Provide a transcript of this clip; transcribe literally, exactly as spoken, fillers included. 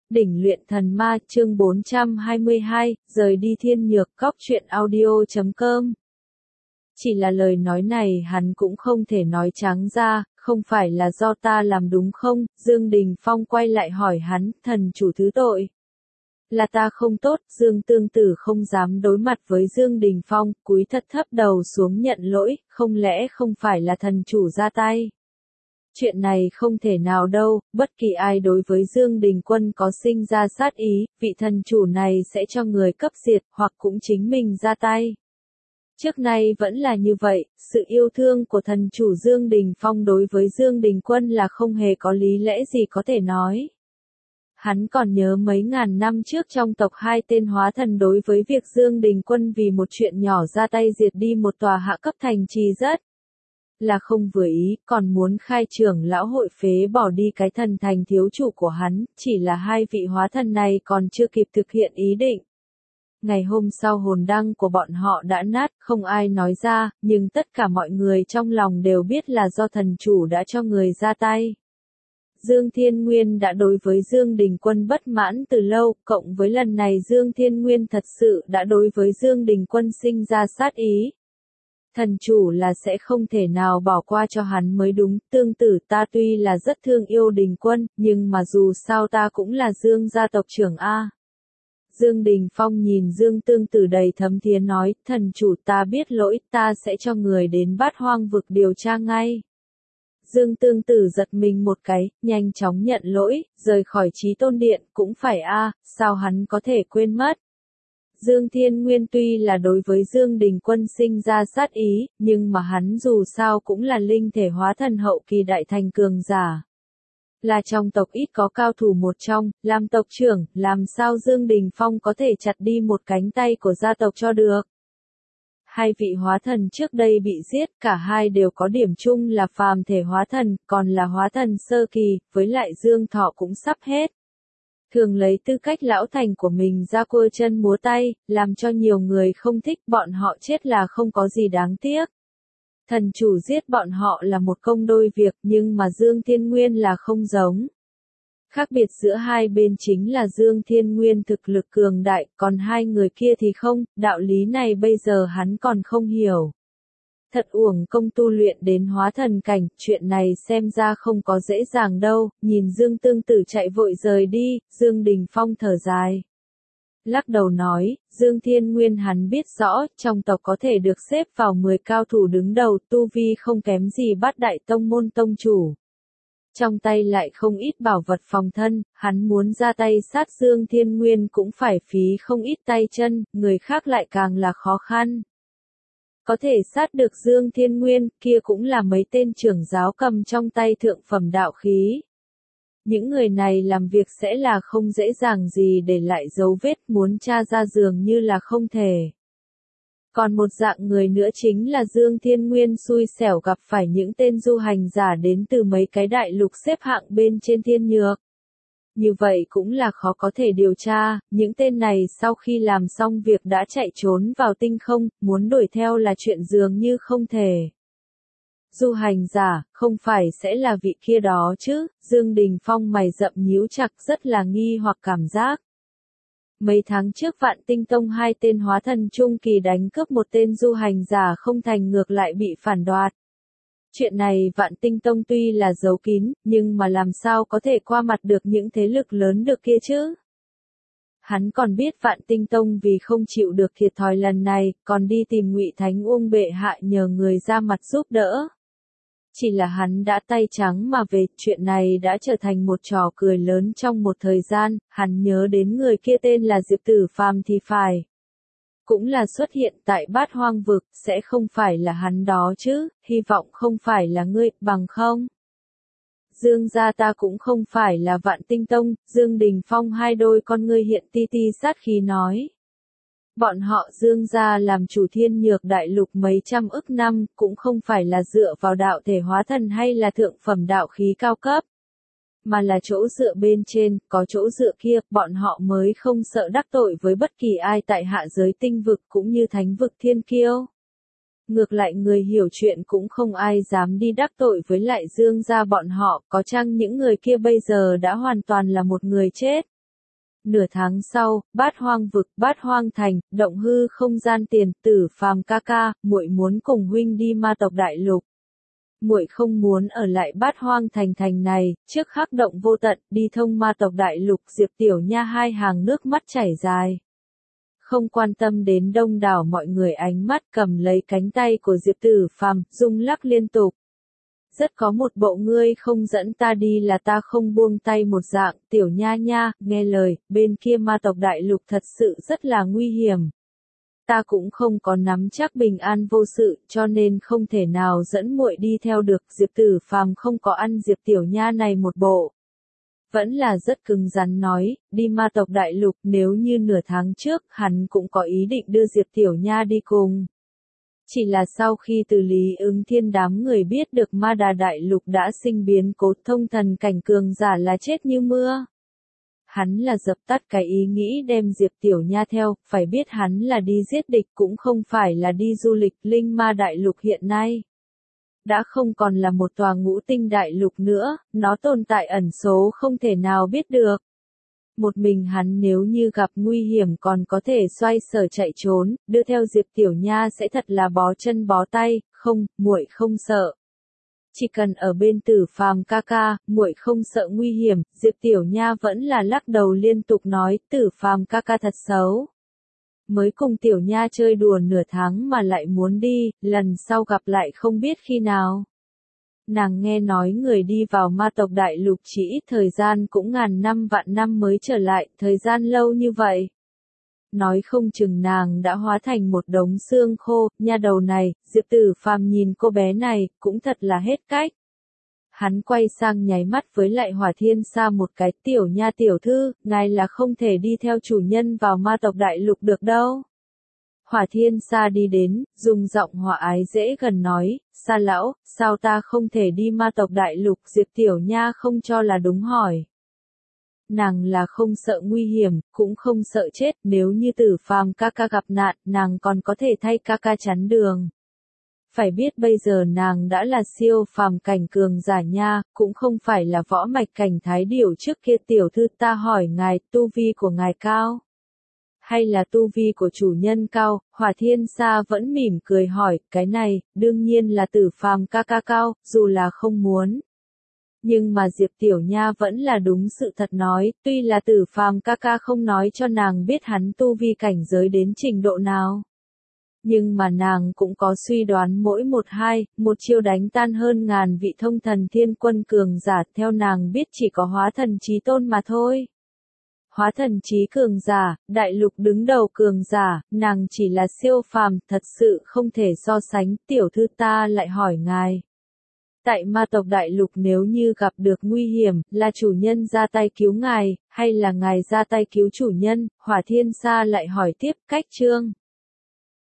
Đỉnh luyện thần ma chương bốn trăm hai mươi hai, rời đi thiên nhược góc truyện audio chấm com. Chỉ là lời nói này hắn cũng không thể nói trắng ra, không phải là do ta làm đúng không? Dương Đình Phong quay lại hỏi hắn, thần chủ thứ tội. Là ta không tốt, Dương Tương Tử không dám đối mặt với Dương Đình Phong, cúi thật thấp đầu xuống nhận lỗi, không lẽ không phải là thần chủ ra tay? Chuyện này không thể nào đâu, bất kỳ ai đối với Dương Đình Quân có sinh ra sát ý, vị thần chủ này sẽ cho người cấp diệt, hoặc cũng chính mình ra tay. Trước nay vẫn là như vậy, sự yêu thương của thần chủ Dương Đình Phong đối với Dương Đình Quân là không hề có lý lẽ gì có thể nói. Hắn còn nhớ mấy ngàn năm trước trong tộc hai tên hóa thần đối với việc Dương Đình Quân vì một chuyện nhỏ ra tay diệt đi một tòa hạ cấp thành trì rất là không vừa ý, còn muốn khai trưởng lão hội phế bỏ đi cái thần thành thiếu chủ của hắn, chỉ là hai vị hóa thần này còn chưa kịp thực hiện ý định. Ngày hôm sau hồn đăng của bọn họ đã nát, không ai nói ra, nhưng tất cả mọi người trong lòng đều biết là do thần chủ đã cho người ra tay. Dương Thiên Nguyên đã đối với Dương Đình Quân bất mãn từ lâu, cộng với lần này Dương Thiên Nguyên thật sự đã đối với Dương Đình Quân sinh ra sát ý. Thần chủ là sẽ không thể nào bỏ qua cho hắn mới đúng, tương tự ta tuy là rất thương yêu Đình Quân, nhưng mà dù sao ta cũng là Dương gia tộc trưởng A. Dương Đình Phong nhìn Dương Tương Tử đầy thấm thía nói, thần chủ ta biết lỗi, ta sẽ cho người đến Bát Hoang vực điều tra ngay. Dương Tương Tử giật mình một cái, nhanh chóng nhận lỗi, rời khỏi Chí Tôn Điện, cũng phải A, sao hắn có thể quên mất. Dương Thiên Nguyên tuy là đối với Dương Đình Quân sinh ra sát ý, nhưng mà hắn dù sao cũng là linh thể hóa thần hậu kỳ đại thành cường giả. Là trong tộc ít có cao thủ một trong, làm tộc trưởng, làm sao Dương Đình Phong có thể chặt đi một cánh tay của gia tộc cho được. Hai vị hóa thần trước đây bị giết, cả hai đều có điểm chung là phàm thể hóa thần, còn là hóa thần sơ kỳ, với lại Dương thọ cũng sắp hết. Thường lấy tư cách lão thành của mình ra cua chân múa tay, làm cho nhiều người không thích, bọn họ chết là không có gì đáng tiếc. Thần chủ giết bọn họ là một công đôi việc, nhưng mà Dương Thiên Nguyên là không giống. Khác biệt giữa hai bên chính là Dương Thiên Nguyên thực lực cường đại, còn hai người kia thì không, đạo lý này bây giờ hắn còn không hiểu. Thật uổng công tu luyện đến hóa thần cảnh, chuyện này xem ra không có dễ dàng đâu, nhìn Dương Tương Tử chạy vội rời đi, Dương Đình Phong thở dài. Lắc đầu nói, Dương Thiên Nguyên hắn biết rõ, trong tộc có thể được xếp vào mười cao thủ đứng đầu, tu vi không kém gì Bát Đại Tông môn tông chủ. Trong tay lại không ít bảo vật phòng thân, hắn muốn ra tay sát Dương Thiên Nguyên cũng phải phí không ít tay chân, người khác lại càng là khó khăn. Có thể sát được Dương Thiên Nguyên, kia cũng là mấy tên trưởng giáo cầm trong tay thượng phẩm đạo khí. Những người này làm việc sẽ là không dễ dàng gì để lại dấu vết, muốn tra ra dường như là không thể. Còn một dạng người nữa chính là Dương Thiên Nguyên xui xẻo gặp phải những tên du hành giả đến từ mấy cái đại lục xếp hạng bên trên thiên nhược. Như vậy cũng là khó có thể điều tra, những tên này sau khi làm xong việc đã chạy trốn vào tinh không, muốn đuổi theo là chuyện dường như không thể. Du hành giả, không phải sẽ là vị kia đó chứ, Dương Đình Phong mày rậm nhíu chặt rất là nghi hoặc cảm giác. Mấy tháng trước Vạn Tinh Tông hai tên hóa thần trung kỳ đánh cướp một tên du hành giả không thành ngược lại bị phản đoạt. Chuyện này Vạn Tinh Tông tuy là giấu kín, nhưng mà làm sao có thể qua mặt được những thế lực lớn được kia chứ? Hắn còn biết Vạn Tinh Tông vì không chịu được thiệt thòi lần này, còn đi tìm Ngụy Thánh Uông bệ hạ nhờ người ra mặt giúp đỡ. Chỉ là hắn đã tay trắng mà về, chuyện này đã trở thành một trò cười lớn trong một thời gian, hắn nhớ đến người kia tên là Diệp Tử Phàm thì phải. Cũng là xuất hiện tại Bát Hoang vực, sẽ không phải là hắn đó chứ, hy vọng không phải là ngươi, bằng không. Dương gia ta cũng không phải là Vạn Tinh Tông, Dương Đình Phong hai đôi con ngươi hiện ti ti sát khí nói. Bọn họ Dương gia làm chủ thiên nhược đại lục mấy trăm ức năm, cũng không phải là dựa vào đạo thể hóa thần hay là thượng phẩm đạo khí cao cấp. Mà là chỗ dựa bên trên, có chỗ dựa kia, bọn họ mới không sợ đắc tội với bất kỳ ai tại hạ giới tinh vực cũng như thánh vực thiên kiêu. Ngược lại người hiểu chuyện cũng không ai dám đi đắc tội với lại Dương gia bọn họ, có chăng những người kia bây giờ đã hoàn toàn là một người chết. Nửa tháng sau, Bát Hoang vực, Bát Hoang thành, động hư không gian tiền, Tử Phàm ca ca, muội muốn cùng huynh đi ma tộc đại lục. Muội không muốn ở lại Bát Hoang thành thành này, trước khắc động vô tận, đi thông ma tộc đại lục. Diệp Tiểu Nha hai hàng nước mắt chảy dài. Không quan tâm đến đông đảo mọi người ánh mắt, cầm lấy cánh tay của Diệp Tử Phàm, rung lắc liên tục. Rất có một bộ ngươi không dẫn ta đi là ta không buông tay một dạng. Tiểu Nha nha, nghe lời, bên kia ma tộc đại lục thật sự rất là nguy hiểm. Ta cũng không có nắm chắc bình an vô sự, cho nên không thể nào dẫn muội đi theo được. Diệp Tử Phàm không có ăn Diệp Tiểu Nha này một bộ. Vẫn là rất cứng rắn nói, đi ma tộc đại lục. Nếu như nửa tháng trước, hắn cũng có ý định đưa Diệp Tiểu Nha đi cùng. Chỉ là sau khi từ Lý Ứng Thiên đám người biết được ma đà đại lục đã sinh biến cố, thông thần cảnh cường giả là chết như mưa. Hắn là dập tắt cái ý nghĩ đem Diệp Tiểu Nha theo, phải biết hắn là đi giết địch cũng không phải là đi du lịch. Linh ma đại lục hiện nay đã không còn là một tòa ngũ tinh đại lục nữa, nó tồn tại ẩn số không thể nào biết được. Một mình hắn nếu như gặp nguy hiểm còn có thể xoay sở chạy trốn, đưa theo Diệp Tiểu Nha sẽ thật là bó chân bó tay. Không, muội không sợ. Chỉ cần ở bên Tử Phàm ca ca, muội không sợ nguy hiểm. Diệp Tiểu Nha vẫn là lắc đầu liên tục nói, Tử Phàm ca ca thật xấu. Mới cùng Tiểu Nha chơi đùa nửa tháng mà lại muốn đi, lần sau gặp lại không biết khi nào. Nàng nghe nói người đi vào ma tộc đại lục chỉ ít thời gian cũng ngàn năm vạn năm mới trở lại, thời gian lâu như vậy. Nói không chừng nàng đã hóa thành một đống xương khô. Nha đầu này, Diệp Tử Phàm nhìn cô bé này, cũng thật là hết cách. Hắn quay sang nháy mắt với lại Hỏa Thiên Sa một cái, Tiểu Nha tiểu thư, ngài là không thể đi theo chủ nhân vào ma tộc đại lục được đâu. Hỏa Thiên Sa đi đến, dùng giọng hòa ái dễ gần nói, Sa lão, sao ta không thể đi ma tộc đại lục? Diệp Tiểu Nha không cho là đúng hỏi. Nàng là không sợ nguy hiểm, cũng không sợ chết, nếu như Tử Phàm ca ca gặp nạn, nàng còn có thể thay ca ca chắn đường. Phải biết bây giờ nàng đã là siêu phàm cảnh cường giả nha, cũng không phải là võ mạch cảnh thái điểu trước kia. Tiểu thư, ta hỏi ngài, tu vi của ngài cao? Hay là tu vi của chủ nhân cao? Hỏa Thiên Sa vẫn mỉm cười hỏi, cái này, đương nhiên là Tử Phàm ca ca cao, dù là không muốn. Nhưng mà Diệp Tiểu Nha vẫn là đúng sự thật nói, tuy là Tử Phàm ca ca không nói cho nàng biết hắn tu vi cảnh giới đến trình độ nào. Nhưng mà nàng cũng có suy đoán mỗi một hai, một chiêu đánh tan hơn ngàn vị thông thần thiên quân cường giả, theo nàng biết chỉ có hóa thần chí tôn mà thôi. Hóa thần chí cường giả, đại lục đứng đầu cường giả, nàng chỉ là siêu phàm, thật sự không thể so sánh. Tiểu thư, ta lại hỏi ngài. Tại ma tộc đại lục nếu như gặp được nguy hiểm, là chủ nhân ra tay cứu ngài, hay là ngài ra tay cứu chủ nhân? Hỏa Thiên Sa lại hỏi tiếp, cách chương.